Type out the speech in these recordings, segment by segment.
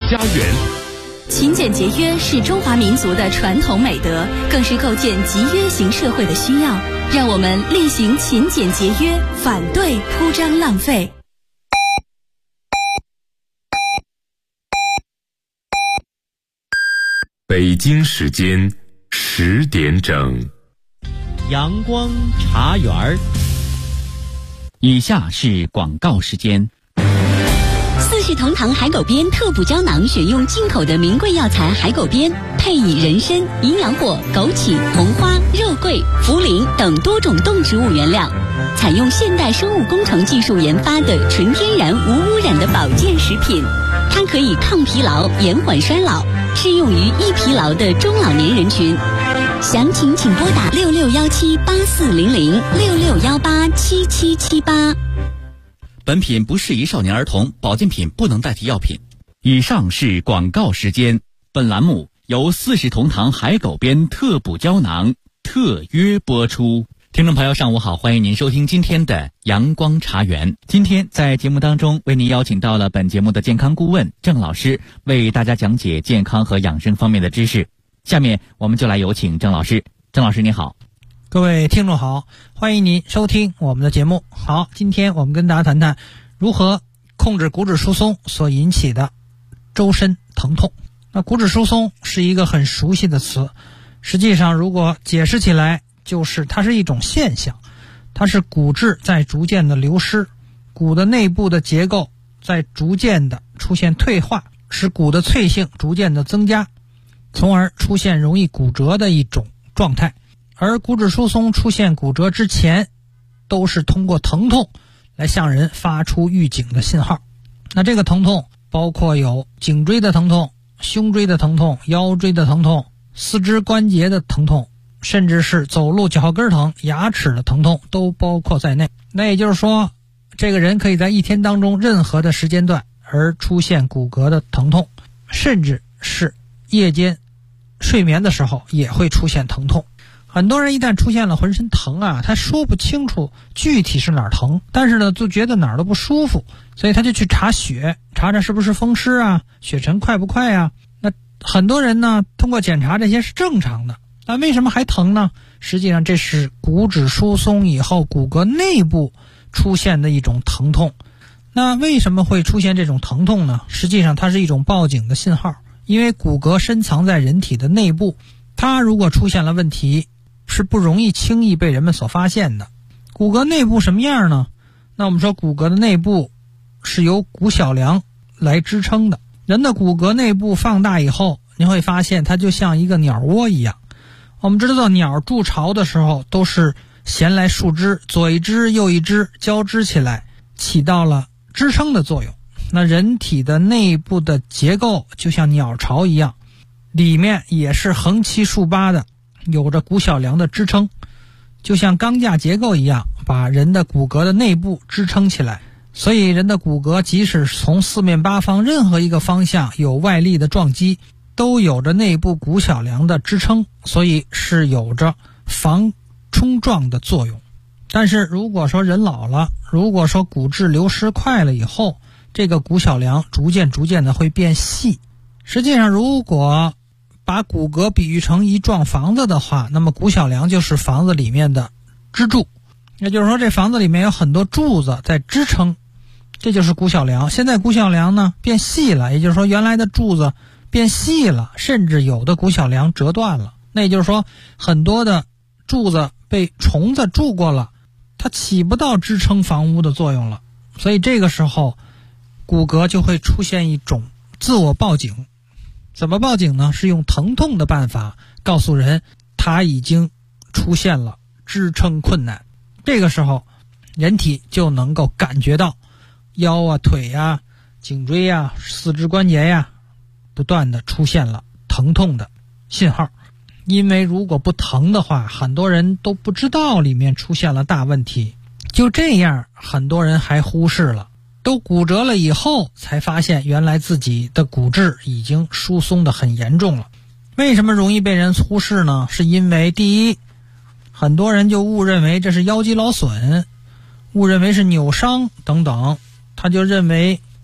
家园。 勤俭节约是中华民族的传统美德，更是构建集约型社会的需要。让我们厉行勤俭节约，反对铺张浪费。 北京时间10点整， 阳光茶园。以下是广告时间。 四世同堂海狗鞭特补胶囊，选用进口的名贵药材海狗鞭，配以人参、营养果、枸杞、红花、肉桂、茯苓等多种动植物原料，采用现代生物工程技术研发的纯天然无污染的保健食品。它可以抗疲劳、延缓衰老，适用于易疲劳的中老年人群。详情请拨打6617840066187778。 本品不适宜少年儿童，保健品不能代替药品。以上是广告时间。本栏目由四世同堂海狗鞭特补胶囊特约播出。听众朋友上午好，欢迎您收听今天的阳光茶园。今天在节目当中为您邀请到了本节目的健康顾问郑老师，为大家讲解健康和养生方面的知识。下面我们就来有请郑老师。郑老师你好。 各位听众好，欢迎您收听我们的节目。好，今天我们跟大家谈谈如何控制骨质疏松所引起的周身疼痛。那骨质疏松是一个很熟悉的词，实际上如果解释起来，就是它是一种现象，它是骨质在逐渐的流失，骨的内部的结构在逐渐的出现退化，使骨的脆性逐渐的增加，从而出现容易骨折的一种状态。而骨质疏松出现骨折之前，都是通过疼痛来向人发出预警的信号。那这个疼痛包括有颈椎的疼痛、胸椎的疼痛、腰椎的疼痛、四肢关节的疼痛，甚至是走路脚后跟疼、牙齿的疼痛都包括在内。那也就是说，这个人可以在一天当中任何的时间段而出现骨骼的疼痛，甚至是夜间睡眠的时候也会出现疼痛。很多人一旦出现了浑身疼啊，他说不清楚具体是哪儿疼，但是呢就觉得哪儿都不舒服，所以他就去查血，查查是不是风湿啊，血沉快不快啊。那很多人呢通过检查这些是正常的，那为什么还疼呢？实际上这是骨质疏松以后骨骼内部出现的一种疼痛。那为什么会出现这种疼痛呢？实际上它是一种报警的信号，因为骨骼深藏在人体的内部，它如果出现了问题，是不容易轻易被人们所发现的。骨骼内部什么样呢？那我们说骨骼的内部是由骨小梁来支撑的。人的骨骼内部放大以后，你会发现它就像一个鸟窝一样。我们知道鸟筑巢的时候都是衔来树枝，左一只右一只交织起来，起到了支撑的作用。那人体的内部的结构就像鸟巢一样，里面也是横七竖八的，有着骨小梁的支撑，就像钢架结构一样，把人的骨骼的内部支撑起来。所以人的骨骼即使从四面八方任何一个方向有外力的撞击，都有着内部骨小梁的支撑，所以是有着防冲撞的作用。但是如果说人老了，如果说骨质流失快了以后，这个骨小梁逐渐的会变细。实际上如果把骨骼比喻成一幢房子的话，那么骨小梁就是房子里面的支柱，也就是说这房子里面有很多柱子在支撑，这就是骨小梁。现在骨小梁呢变细了，也就是说原来的柱子变细了，甚至有的骨小梁折断了。那也就是说很多的柱子被虫子蛀过了，它起不到支撑房屋的作用了。所以这个时候骨骼就会出现一种自我报警。怎么报警呢？是用疼痛的办法告诉人他已经出现了支撑困难。这个时候人体就能够感觉到腰啊、腿啊、颈椎啊、四肢关节呀不断的出现了疼痛的信号。因为如果不疼的话，很多人都不知道里面出现了大问题，就这样很多人还忽视了，都骨折了以后才发现原来自己的骨质已经疏松得很严重了。为什么容易被人忽视呢？是因为第一，很多人就误认为这是腰肌劳损，误认为是扭伤等等，他就认为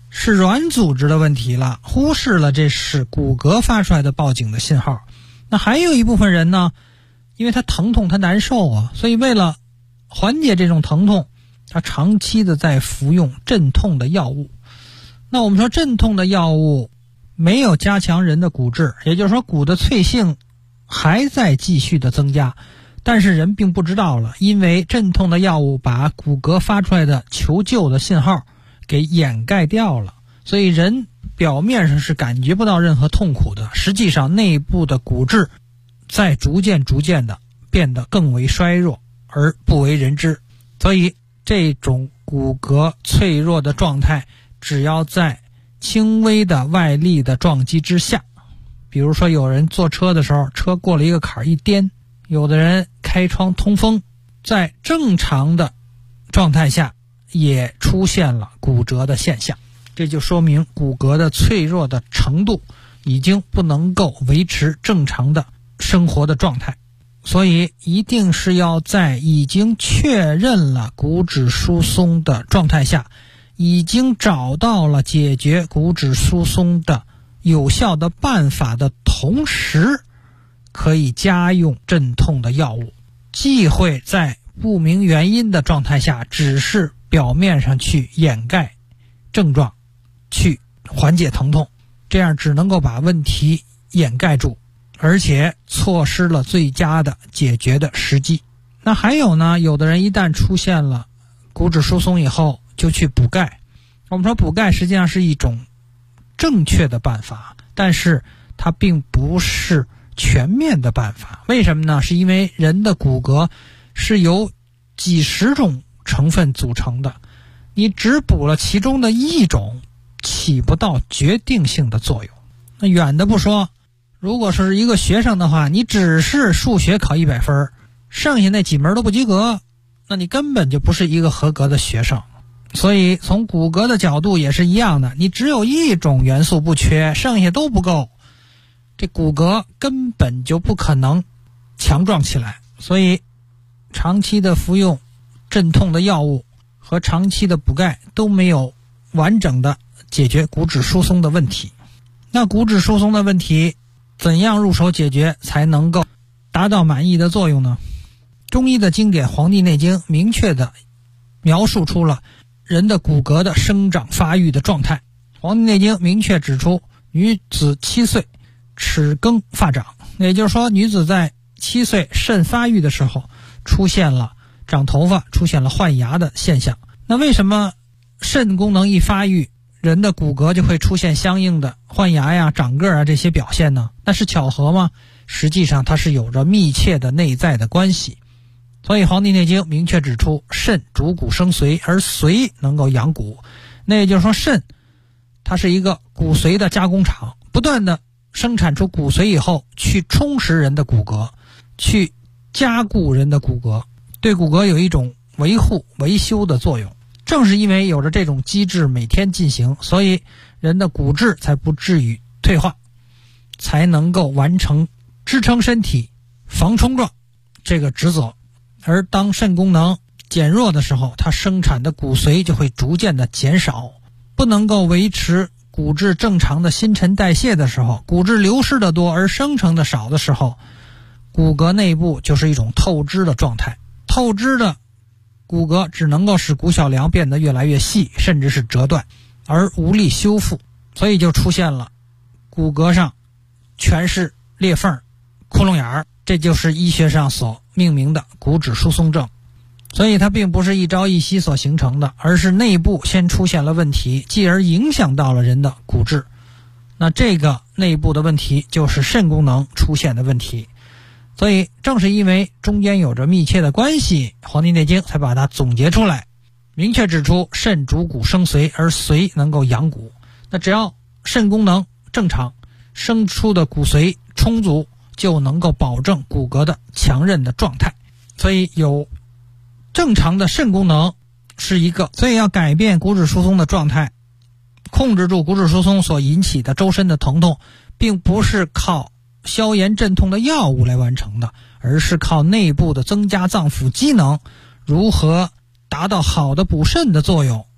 是软组织的问题了，忽视了这是骨骼发出来的报警的信号。那还有一部分人呢，因为他疼痛他难受啊，所以为了缓解这种疼痛，他长期的在服用镇痛的药物。那我们说镇痛的药物没有加强人的骨质，也就是说骨的脆性还在继续的增加，但是人并不知道了，因为镇痛的药物把骨骼发出来的求救的信号给掩盖掉了，所以人表面上是感觉不到任何痛苦的，实际上内部的骨质在逐渐的变得更为衰弱而不为人知。所以这种骨骼脆弱的状态，只要在轻微的外力的撞击之下，比如说有人坐车的时候，车过了一个坎一颠，有的人开窗通风，在正常的状态下也出现了骨折的现象，这就说明骨骼的脆弱的程度已经不能够维持正常的生活的状态。所以一定是要在已经确认了骨质疏松的状态下，已经找到了解决骨质疏松的有效的办法的同时，可以加用镇痛的药物，忌讳在不明原因的状态下只是表面上去掩盖症状，去缓解疼痛，这样只能够把问题掩盖住，而且错失了最佳的解决的时机。那还有呢，有的人一旦出现了骨质疏松以后就去补钙。我们说补钙实际上是一种正确的办法，但是它并不是全面的办法。为什么呢？是因为人的骨骼是由几十种成分组成的，你只补了其中的一种，起不到决定性的作用。那远的不说，如果是一个学生的话，你只是数学考100分，剩下那几门都不及格，那你根本就不是一个合格的学生。所以从骨骼的角度也是一样的，你只有一种元素不缺，剩下都不够，这骨骼根本就不可能强壮起来。所以长期的服用镇痛的药物和长期的补钙都没有完整的解决骨质疏松的问题。那骨质疏松的问题怎样入手解决才能够达到满意的作用呢？中医的经典《黄帝内经》明确的描述出了人的骨骼的生长发育的状态。《黄帝内经》明确指出，女子7岁齿更发长，也就是说女子在7岁肾发育的时候出现了长头发，出现了换牙的现象。那为什么肾功能一发育，人的骨骼就会出现相应的换牙呀、长个啊这些表现呢？那是巧合吗？实际上它是有着密切的内在的关系。所以《黄帝内经》明确指出，肾主骨生髓，而髓能够养骨。那也就是说，肾它是一个骨髓的加工厂，不断的生产出骨髓以后，去充实人的骨骼，去加固人的骨骼，对骨骼有一种维护维修的作用。正是因为有着这种机制每天进行，所以人的骨质才不至于退化，才能够完成支撑身体防冲撞这个职责。而当肾功能减弱的时候，它生产的骨髓就会逐渐的减少，不能够维持骨质正常的新陈代谢的时候，骨质流失的多而生成的少的时候，骨骼内部就是一种透支的状态。透支的骨骼只能够使骨小梁变得越来越细，甚至是折断，而无力修复，所以就出现了骨骼上全是裂缝、窟窿眼儿，这就是医学上所命名的骨质疏松症。所以它并不是一朝一夕所形成的，而是内部先出现了问题，继而影响到了人的骨质。那这个内部的问题就是肾功能出现的问题。所以正是因为中间有着密切的关系，《黄帝内经》才把它总结出来，明确指出肾主骨生髓，而髓能够养骨。那只要肾功能正常，生出的骨髓充足，就能够保证骨骼的强韧的状态。所以有正常的肾功能是一个，所以要改变骨质疏松的状态，控制住骨质疏松所引起的周身的疼痛，并不是靠消炎镇痛的药物来完成的，而是靠内部的增加脏腑机能，如何达到好的补肾的作用，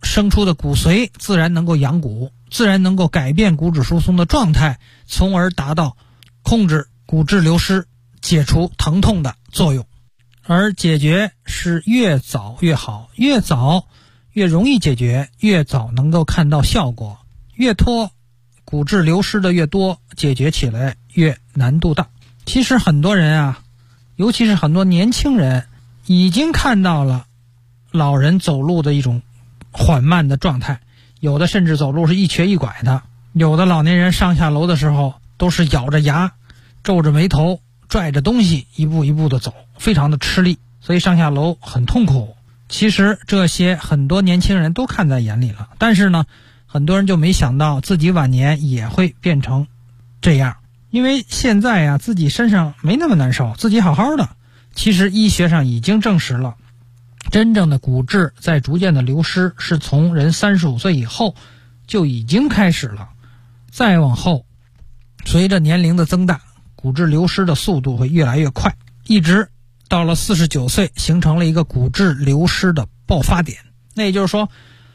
生出的骨髓自然能够养骨，自然能够改变骨质疏松的状态，从而达到控制骨质流失、解除疼痛的作用。而解决是越早越好，越早越容易解决，越早能够看到效果，越拖骨质流失的越多，解决起来越难度大。其实很多人啊，尤其是很多年轻人已经看到了老人走路的一种缓慢的状态，有的甚至走路是一瘸一拐的，有的老年人上下楼的时候都是咬着牙皱着眉头拽着东西一步一步的走，非常的吃力，所以上下楼很痛苦。其实这些很多年轻人都看在眼里了，但是呢，很多人就没想到自己晚年也会变成这样。因为现在呀，自己身上没那么难受，自己好好的，其实医学上已经证实了，真正的骨质在逐渐的流失是从人35岁以后就已经开始了，再往后随着年龄的增大，骨质流失的速度会越来越快，一直到了49岁形成了一个骨质流失的爆发点。那也就是说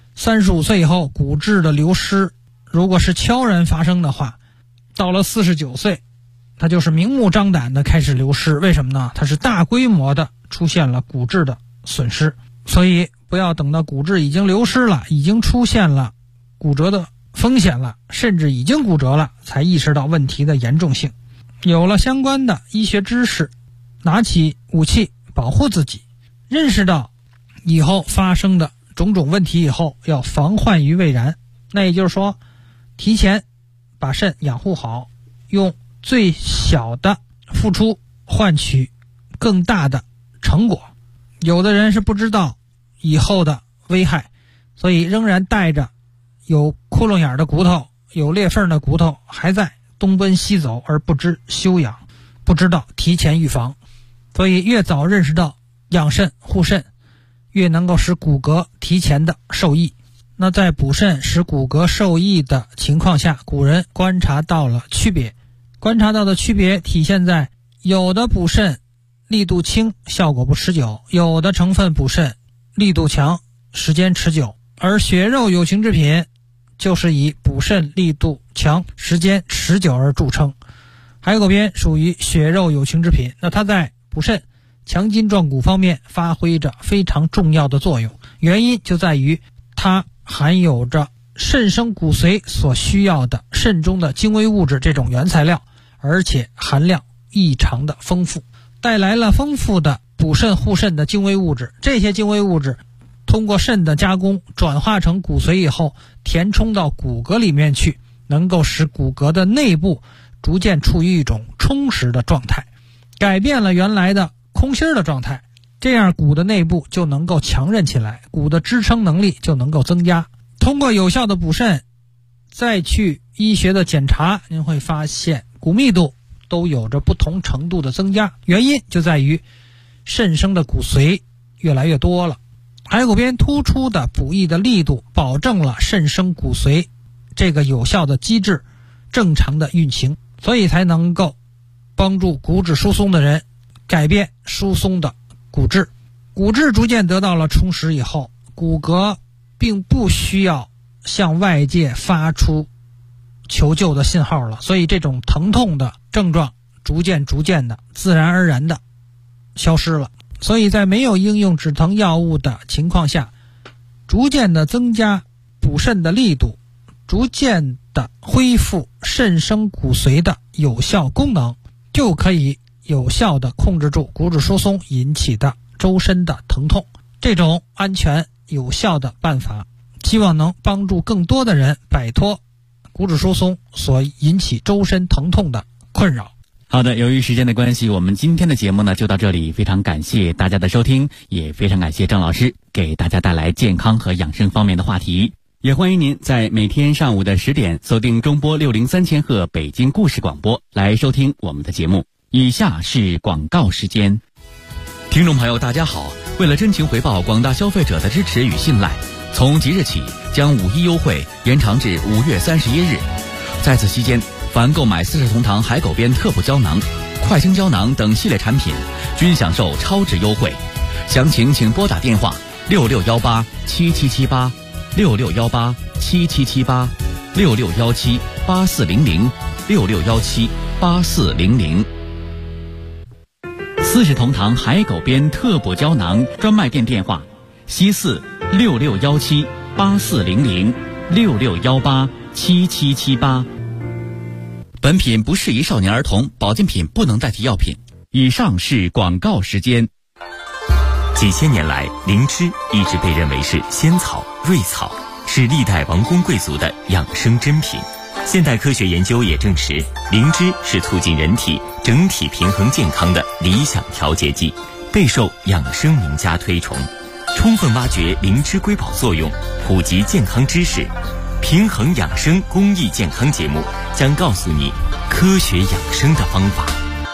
35岁以后骨质的流失如果是悄然发生的话，到了49岁它就是明目张胆的开始流失。为什么呢？它是大规模的出现了骨质的损失。所以不要等到骨质已经流失了，已经出现了骨折的风险了，甚至已经骨折了，才意识到问题的严重性。有了相关的医学知识，拿起武器保护自己，认识到以后发生的种种问题以后要防患于未然。那也就是说，提前把肾养护好，用最小的付出换取更大的成果。有的人是不知道以后的危害，所以仍然带着有窟窿眼的骨头、有裂缝的骨头还在东奔西走，而不知休养，不知道提前预防。所以越早认识到养肾护肾，越能够使骨骼提前的受益。那在补肾使骨骼受益的情况下，古人观察到了区别。观察到的区别体现在有的补肾力度轻，效果不持久，有的成分补肾力度强，时间持久。而血肉有情之品就是以补肾力度强、时间持久而著称。海狗鞭属于血肉有情之品，那它在补肾、强筋壮骨方面发挥着非常重要的作用。原因就在于它含有着肾生骨髓所需要的肾中的精微物质这种原材料，而且含量异常的丰富，带来了丰富的补肾护肾的精微物质。这些精微物质通过肾的加工转化成骨髓以后，填充到骨骼里面去，能够使骨骼的内部逐渐处于一种充实的状态，改变了原来的空心的状态，这样骨的内部就能够强韧起来，骨的支撑能力就能够增加。通过有效的补肾，再去医学的检查，您会发现骨密度都有着不同程度的增加，原因就在于肾生的骨髓越来越多了。海狗鞭突出的补益的力度，保证了肾生骨髓这个有效的机制正常的运行，所以才能够帮助骨质疏松的人改变疏松的骨质。骨质逐渐得到了充实以后，骨骼并不需要向外界发出求救的信号了，所以这种疼痛的症状逐渐的自然而然的消失了。所以在没有应用止疼药物的情况下，逐渐的增加补肾的力度，逐渐的恢复肾生骨髓的有效功能，就可以有效的控制住骨质疏松引起的周身的疼痛。这种安全有效的办法，希望能帮助更多的人摆脱骨质疏松所引起周身疼痛的困扰。 好的，由于时间的关系，我们今天的节目呢就到这里，非常感谢大家的收听，也非常感谢郑老师给大家带来健康和养生方面的话题。也欢迎您在每天上午的10点锁定中波603千赫北京故事广播来收听我们的节目。以下是广告时间。听众朋友大家好，为了真情回报广大消费者的支持与信赖，从即日起将5·1优惠延长至5月31日。在此期间，凡购买40同堂海狗鞭特补胶囊、快清胶囊等系列产品，均享受超值优惠。详情请拨打电话66187778 66187778，66178400，66178400。四世同堂海狗鞭特补胶囊专卖店电话：西4 66178400，66187778。本品不适宜少年儿童，保健品不能代替药品。以上是广告时间。 几千年来，灵芝一直被认为是仙草、瑞草，是历代王公贵族的养生珍品。现代科学研究也证实，灵芝是促进人体整体平衡健康的理想调节剂，备受养生名家推崇。充分挖掘灵芝瑰宝作用，普及健康知识，平衡养生公益健康节目将告诉你科学养生的方法。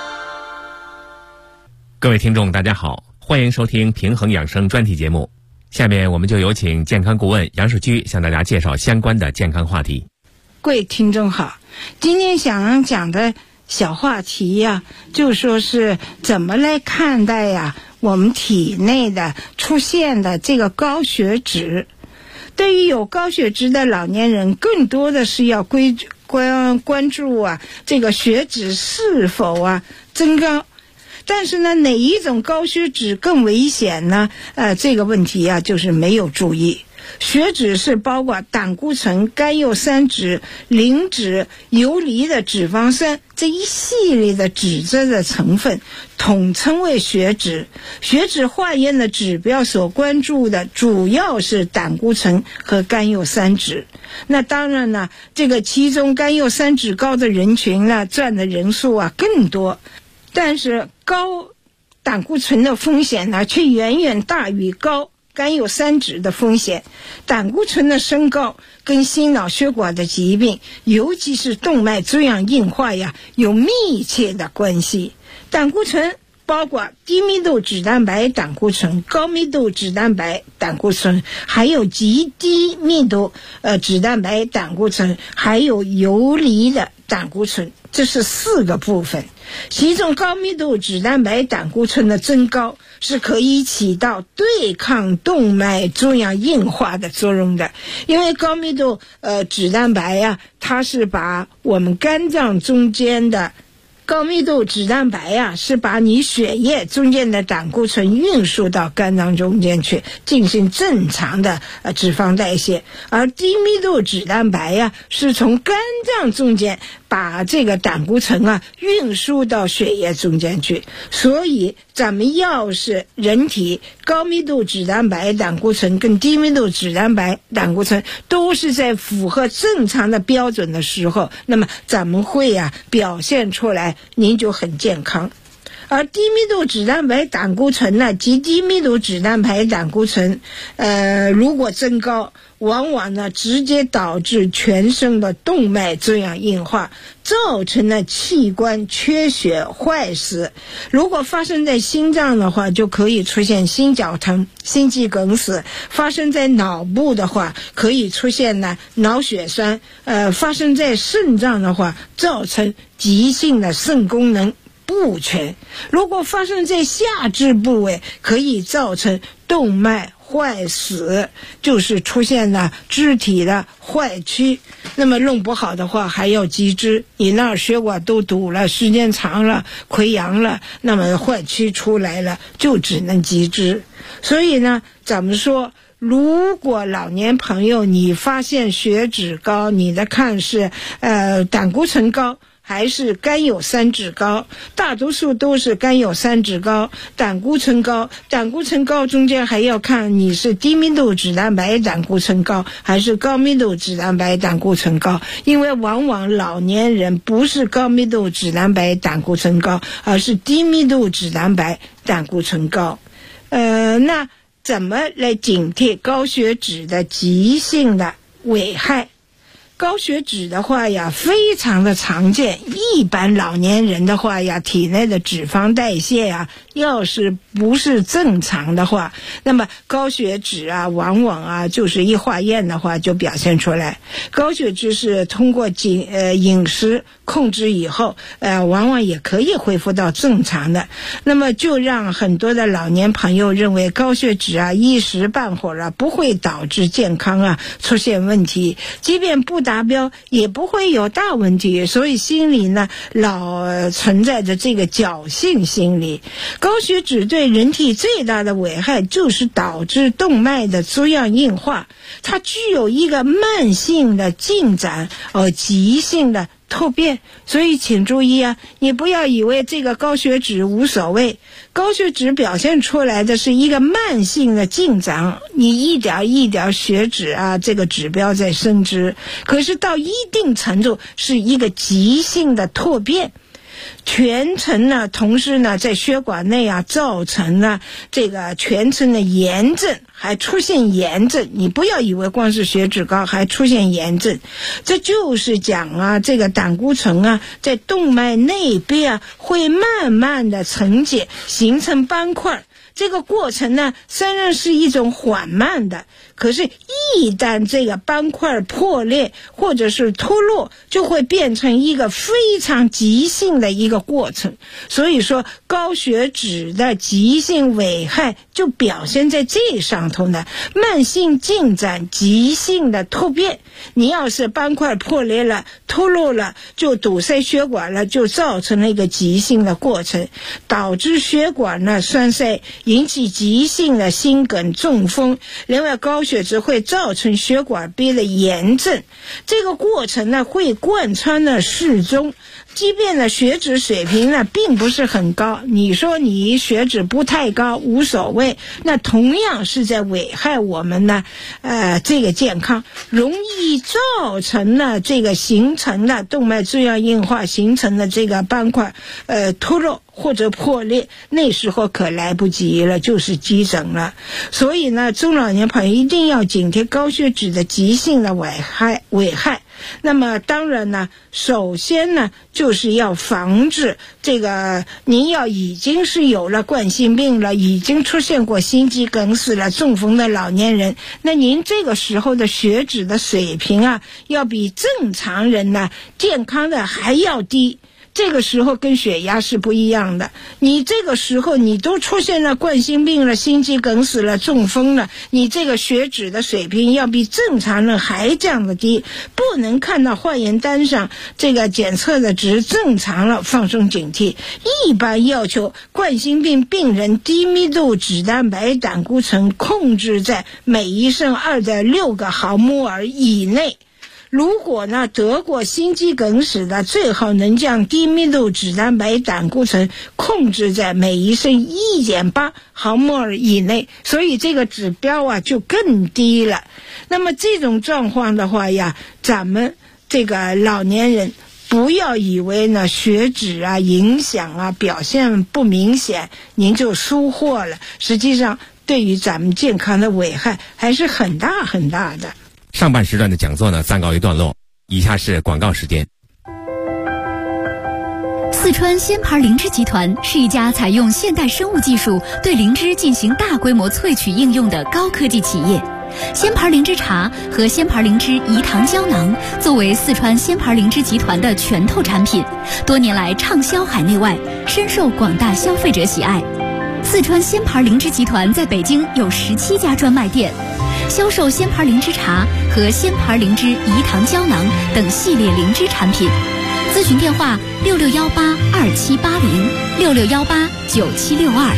各位听众大家好，欢迎收听平衡养生专题节目。下面我们就有请健康顾问杨世居向大家介绍相关的健康话题。 各位听众好，今天想讲的小话题呀，就说是怎么来看待呀我们体内的出现的这个高血脂。对于有高血脂的老年人，更多的是要关注啊这个血脂是否啊增高。但是呢，哪一种高血脂更危险呢？这个问题啊，就是没有注意。血脂是包括胆固醇、甘油三酯、磷脂、游离的脂肪酸这一系列的脂质的成分，统称为血脂。血脂化验的指标所关注的主要是胆固醇和甘油三酯。那当然呢，这个其中甘油三酯高的人群呢，占的人数啊更多。但是高胆固醇的风险呢，却远远大于高甘油三酯的风险。胆固醇的升高跟心脑血管的疾病，尤其是动脉粥样硬化呀，有密切的关系。胆固醇包括低密度脂蛋白胆固醇、高密度脂蛋白胆固醇，还有极低密度脂蛋白胆固醇，还有游离的胆固醇，这是4个部分。其中高密度脂蛋白胆固醇的增高是可以起到对抗动脉粥样硬化的作用的，因为高密度脂蛋白呀，它是把我们肝脏中间的高密度脂蛋白呀，是把你血液中间的胆固醇运输到肝脏中间去进行正常的脂肪代谢，而低密度脂蛋白呀，是从肝脏中间把这个胆固醇啊运输到血液中间去。所以咱们要是人体高密度脂蛋白胆固醇跟低密度脂蛋白胆固醇都是在符合正常的标准的时候，那么咱们会表现出来您就很健康。而低密度脂蛋白胆固醇呢及低密度脂蛋白胆固醇如果增高，往往呢直接导致全身的动脉粥样硬化，造成了器官缺血坏死。如果发生在心脏的话，就可以出现心绞疼、心肌梗死；发生在脑部的话，可以出现呢脑血栓；发生在肾脏的话，造成急性的肾功能不全。如果发生在下肢部位，可以造成动脉坏死，就是出现了肢体的坏曲。那么弄不好的话还要截肢，你那儿血管都堵了，时间长了溃疡了，那么坏曲出来了，就只能截肢。所以呢，咱们说如果老年朋友你发现血脂高，你的看是胆固醇高还是甘油三酯高，大多数都是甘油三酯高，胆固醇高。胆固醇高中间还要看你是低密度脂蛋白胆固醇高还是高密度脂蛋白胆固醇高，因为往往老年人不是高密度脂蛋白胆固醇高，而是低密度脂蛋白胆固醇高。那怎么来警惕高血脂的急性的危害？ 高血脂的话呀，非常的常见。一般老年人的话呀，体内的脂肪代谢呀，要是不是正常的话，那么高血脂啊，往往啊就是一化验的话就表现出来。高血脂是通过饮食控制以后，往往也可以恢复到正常的。那么就让很多的老年朋友认为高血脂啊一时半会儿啊不会导致健康啊出现问题，即便不达标也不会有大问题，所以心里呢老存在着这个侥幸心理。高血脂对人体最大的危害就是导致动脉的粥样硬化，它具有一个慢性的进展急性的突变，所以请注意啊，你不要以为这个高血脂无所谓，高血脂表现出来的是一个慢性的进展，你一点一点血脂啊这个指标在升值，可是到一定程度是一个急性的突变，全程呢同时呢在血管内啊造成了这个全程的炎症，还出现炎症，你不要以为光是血脂高还出现炎症，这就是讲啊这个胆固醇啊在动脉内壁啊会慢慢的沉积形成斑块，这个过程呢虽然是一种缓慢的，可是一旦这个斑块破裂或者是脱落，就会变成一个非常急性的一个过程。所以说高血脂的急性危害就表现在这上头呢，慢性进展，急性的突变。你要是斑块破裂了脱落了，就堵塞血管了，就造成了一个急性的过程，导致血管呢栓塞，引起急性的心梗中风。另外高血脂会造成血管壁的炎症，这个过程呢会贯穿了始终，即便呢血脂水平呢并不是很高，你说你血脂不太高无所谓，那同样是在危害我们呢这个健康，容易造成了这个形成了动脉粥样硬化，形成了这个斑块脱落或者破裂，那时候可来不及了，就是急诊了。所以呢中老年朋友一定要警惕高血脂的急性的危害。那么当然呢，首先呢就是要防治这个，您要已经是有了冠心病了，已经出现过心肌梗死了、中风的老年人，那您这个时候的血脂的水平啊要比正常人呢健康的还要低，这个时候跟血压是不一样的。你这个时候你都出现了冠心病了、心肌梗死了、中风了，你这个血脂的水平要比正常人还降得低，不能看到化验单上这个检测的值正常了放松警惕。一般要求冠心病病人低密度脂蛋白胆固醇控制在每1升 2.6 个毫摩尔以内。如果呢得过心肌梗死的，最好能将低密度脂蛋白胆固醇控制在每1升 1.8 毫摩尔以内，所以这个指标啊就更低了。那么这种状况的话呀，咱们这个老年人不要以为呢血脂啊影响啊表现不明显您就疏忽了，实际上对于咱们健康的危害还是很大很大的。 上半时段的讲座呢暂告一段落，以下是广告时间。 四川鲜牌灵芝集团是一家采用现代生物技术对灵芝进行大规模萃取应用的高科技企业。鲜牌灵芝茶和鲜牌灵芝饴糖胶囊作为四川鲜牌灵芝集团的拳头产品，多年来畅销海内外，深受广大消费者喜爱。四川鲜牌灵芝集团在北京有17家专卖店，销售鲜牌灵芝茶和鲜牌灵芝饴糖胶囊等系列灵芝产品。咨询电话6618278066189762。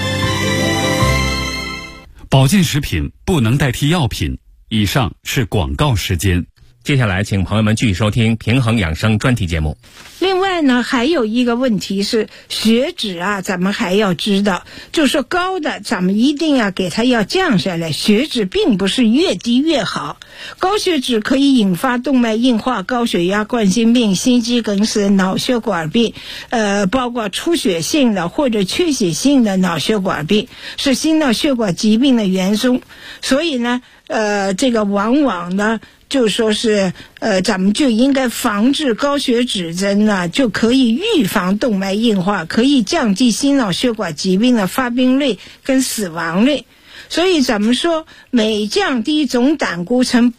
保健食品不能代替药品。以上是广告时间。 接下来请朋友们继续收听平衡养生专题节目。 另外呢还有一个问题是血脂啊，咱们还要知道，就是说高的咱们一定要给它要降下来，血脂并不是越低越好，高血脂可以引发动脉硬化、高血压、冠心病、心肌梗死、脑血管病，包括出血性的或者缺血性的脑血管病，是心脑血管疾病的元凶。所以呢这个往往呢就说是咱们就应该防治高血脂症呢，就可以预防动脉硬化，可以降低心脑血管疾病的发病率跟死亡率。所以咱们说每降低总胆固醇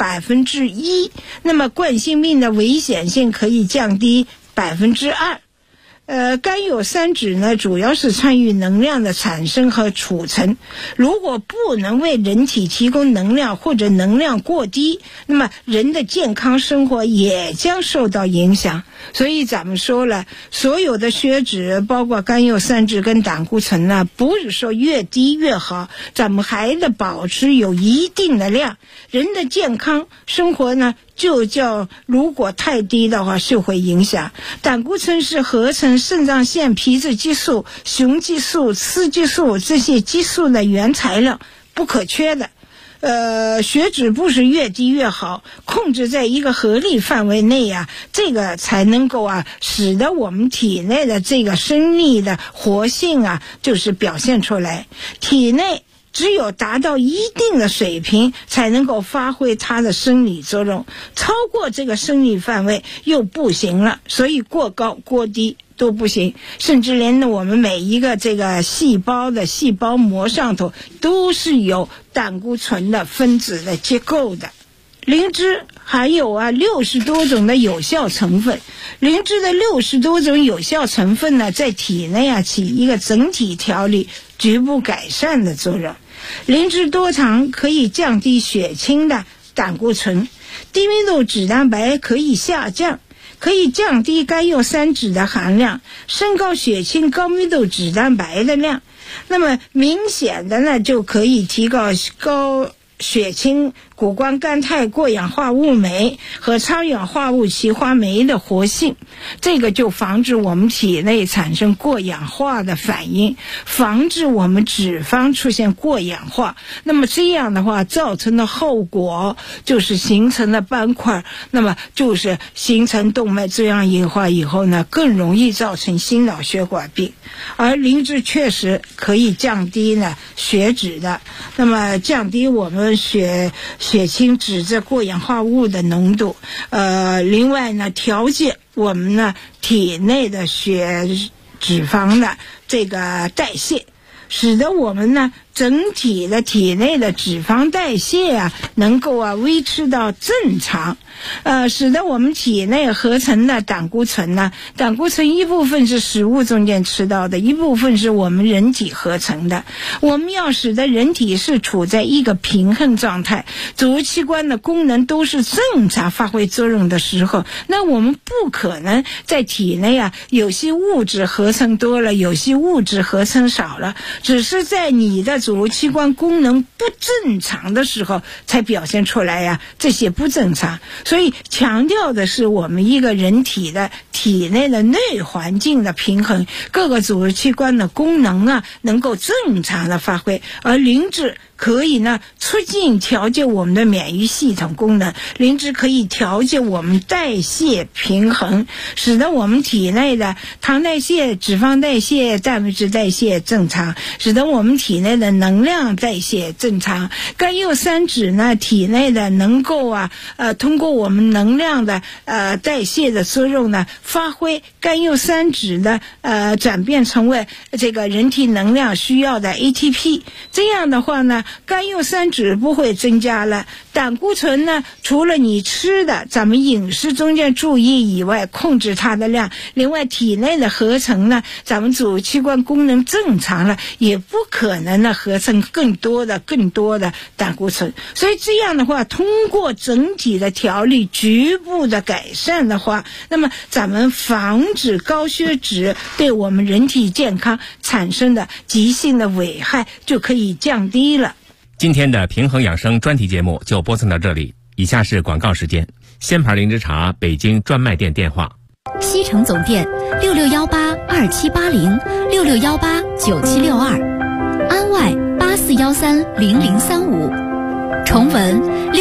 1%，那么冠心病的危险性可以降低2%。甘油三酯呢，主要是参与能量的产生和储存。如果不能为人体提供能量，或者能量过低，那么人的健康生活也将受到影响。所以咱们说了，所有的血脂，包括甘油三酯跟胆固醇呢，不是说越低越好，咱们还得保持有一定的量。人的健康生活呢，就叫如果太低的话是会影响。胆固醇是合成肾上腺皮质激素、雄激素、雌激素这些激素的原材料，不可缺的。血脂不是越低越好，控制在一个合理范围内呀，这个才能够使得我们体内的这个生理的活性就是表现出来。体内只有达到一定的水平，才能够发挥它的生理作用，超过这个生理范围又不行了。所以过高过低都不行，甚至连我们每一个这个细胞的细胞膜上头都是有胆固醇的分子的结构的。灵芝还有60多种的有效成分，灵芝的60多种有效成分呢，在体内起一个整体调理、局部改善的作用。灵芝多糖可以降低血清的胆固醇，低密度脂蛋白可以下降，可以降低甘油三酯的含量，升高血清高密度脂蛋白的量。那么明显的呢，就可以提高高血清谷胱甘肽过氧化物酶和超氧化物歧化酶的活性，这个就防止我们体内产生过氧化的反应，防止我们脂肪出现过氧化。那么这样的话造成的后果就是形成了斑块，那么就是形成动脉粥样硬化以后呢，更容易造成心脑血管病。而灵芝确实可以降低呢血脂的，那么降低我们血清脂质过氧化物的浓度，另外呢调节我们呢体内的血脂肪的这个代谢，使得我们呢整体的体内的脂肪代谢能够维持到正常，使得我们体内合成的胆固醇呢，胆固醇一部分是食物中间吃到的，一部分是我们人体合成的。我们要使得人体是处在一个平衡状态，主要器官的功能都是正常发挥作用的时候，那我们不可能在体内有些物质合成多了，有些物质合成少了，只是在你的主要器官功能不正常的时候才表现出来这些不正常。所以强调的是我们一个人体的体内的内环境的平衡，各个主要器官的功能能够正常的发挥。而灵芝可以呢促进调节我们的免疫系统功能，灵芝可以调节我们代谢平衡，使得我们体内的糖代谢、脂肪代谢、蛋白质代谢正常，使得我们体内的能量代谢正常。甘油三酯呢，体内的能够通过我们能量的代谢的作用呢，发挥甘油三酯的转变成为这个人体能量需要的 ATP。 这样的话呢，甘油三酯不会增加了，胆固醇呢，除了你吃的咱们饮食中间注意以外，控制它的量，另外体内的合成呢，咱们主器官功能正常了，也不可能呢合成更多的胆固醇。所以这样的话，通过整体的调理、局部的改善的话，那么咱们防止高血脂对我们人体健康产生的急性的危害就可以降低了。 今天的平衡养生专题节目就播送到这里，以下是广告时间。仙牌灵芝茶北京专卖店电话： 西城总店66182780，66189762，安外84130035，重文